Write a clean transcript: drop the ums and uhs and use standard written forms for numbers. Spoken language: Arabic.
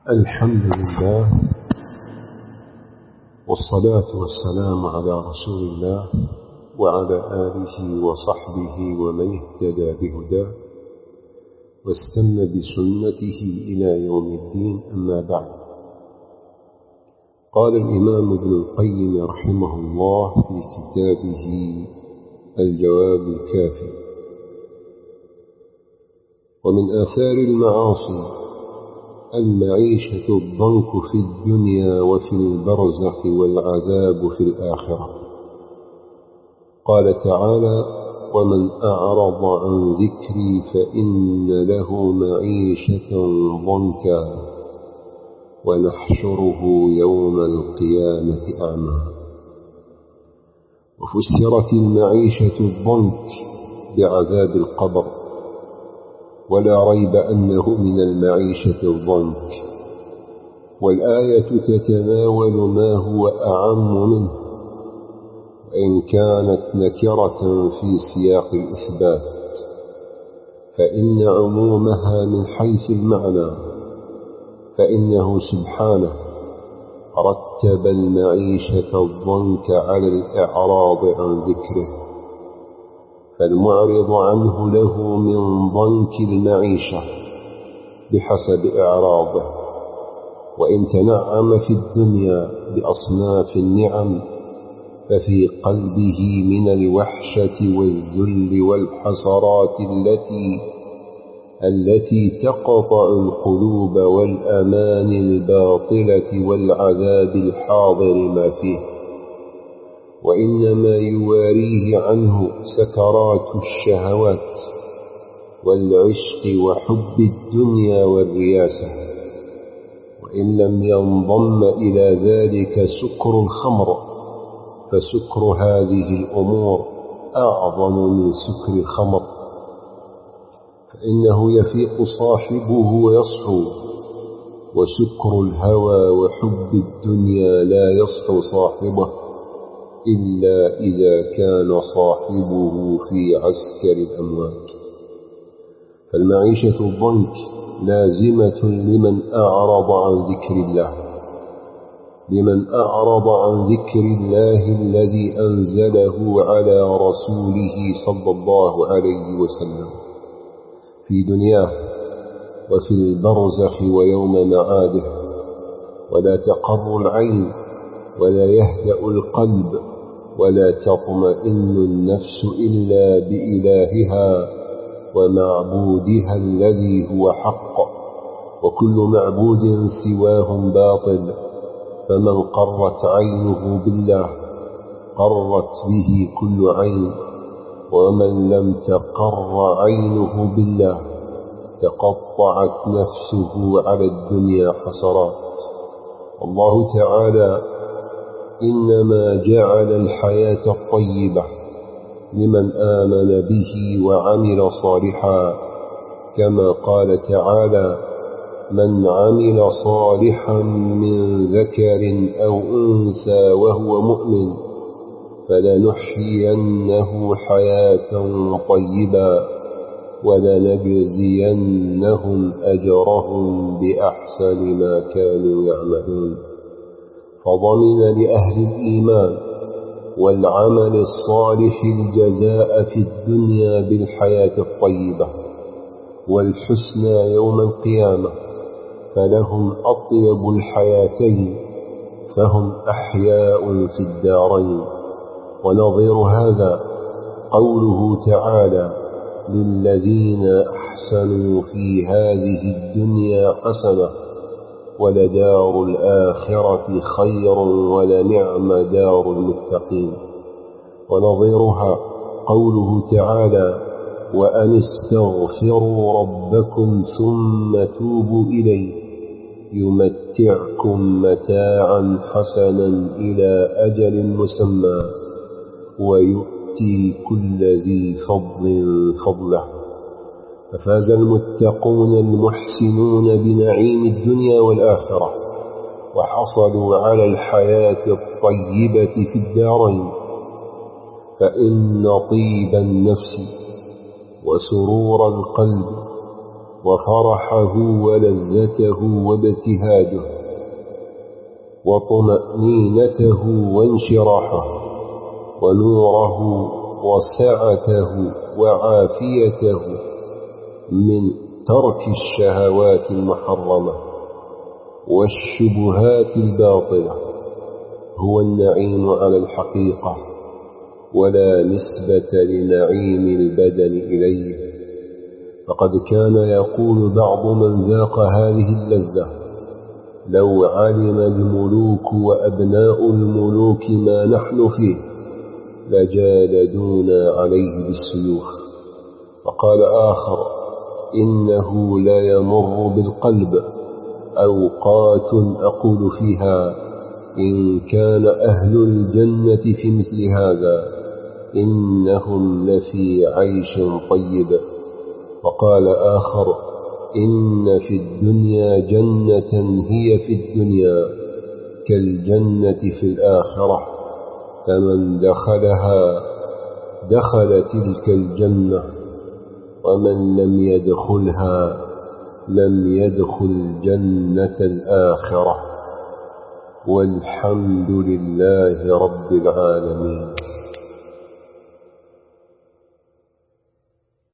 الحمد لله والصلاة والسلام على رسول الله وعلى آله وصحبه ومن اهتدى بهداه واستنى بسنته إلى يوم الدين. أما بعد، قال الإمام ابن القيم رحمه الله في كتابه الجواب الكافي: ومن آثار المعاصي المعيشة الضنك في الدنيا وفي البرزخ والعذاب في الآخرة. قال تعالى: ومن أعرض عن ذكري فإن له معيشة ضنكا ونحشره يوم القيامة أعمى. وفسرت المعيشة الضنك بعذاب القبر، ولا ريب أنه من المعيشة الضنك، والآية تتناول ما هو أعم منه، وإن كانت نكرة في سياق الإثبات، فإن عمومها من حيث المعنى، فإنه سبحانه رتب المعيشة الضنك على الإعراض عن ذكره، فالمعرض عنه له من ضنك المعيشة بحسب إعراضه، وإن تنعم في الدنيا بأصناف النعم ففي قلبه من الوحشة والذل والحسرات التي تقطع القلوب والأمان الباطلة والعذاب الحاضر ما فيه، وإنما يواريه عنه سكرات الشهوات والعشق وحب الدنيا والرياسة. وإن لم ينضم إلى ذلك سكر الخمر، فسكر هذه الأمور أعظم من سكر الخمر، فإنه يفيق صاحبه ويصحو، وسكر الهوى وحب الدنيا لا يصحو صاحبه إلا إذا كان صاحبه في عسكر الأموات. فالمعيشة الضنك لازمة لمن أعرض عن ذكر الله، لمن أعرض عن ذكر الله الذي أنزله على رسوله صلى الله عليه وسلم في دنياه وفي البرزخ ويوم معاده، ولا تقر العين ولا يهدأ القلب ولا تطمئن النفس إلا بإلهها ومعبودها الذي هو حق، وكل معبود سواه باطل. فمن قرت عينه بالله قرت به كل عين، ومن لم تقر عينه بالله تقطعت نفسه على الدنيا حسرات. الله تعالى إنما جعل الحياة الطيبة لمن آمن به وعمل صالحا، كما قال تعالى: من عمل صالحا من ذكر أو أنثى وهو مؤمن فلنحيينه حياة طيبة ولنجزينهم أجرهم بأحسن ما كانوا يعملون. فضمن لأهل الإيمان والعمل الصالح الجزاء في الدنيا بالحياة الطيبة والحسنى يوم القيامة، فلهم أطيب الحياتين، فهم أحياء في الدارين. ونظير هذا قوله تعالى: للذين أحسنوا في هذه الدنيا حسنة ولدار الآخرة خير ولنعم دار المتقين. ونظيرها قوله تعالى: وأن استغفروا ربكم ثم توبوا إليه يمتعكم متاعا حسنا إلى أجل مسمى ويؤتي كل ذي فضل فضله. ففاز المتقون المحسنون بنعيم الدنيا والآخرة، وحصلوا على الحياة الطيبة في الدارين. فإن طيب النفس وسرور القلب وفرحه ولذته وابتهاجه وطمأنينته وانشراحه ونوره وسعته وعافيته من ترك الشهوات المحرمة والشبهات الباطلة هو النعيم على الحقيقة، ولا نسبة لنعيم البدن إليه. فقد كان يقول بعض من ذاق هذه اللذة: لو علم الملوك وأبناء الملوك ما نحن فيه لجالدونا عليه بالسيوف. وقال آخر: إنه لا يمر بالقلب أوقات أقول فيها إن كان أهل الجنة في مثل هذا إنهم لفي عيش طيب. وقال آخر: إن في الدنيا جنة هي في الدنيا كالجنة في الآخرة، فمن دخلها دخل تلك الجنة، ومن لم يدخلها لم يدخل جنة الآخرة. والحمد لله رب العالمين.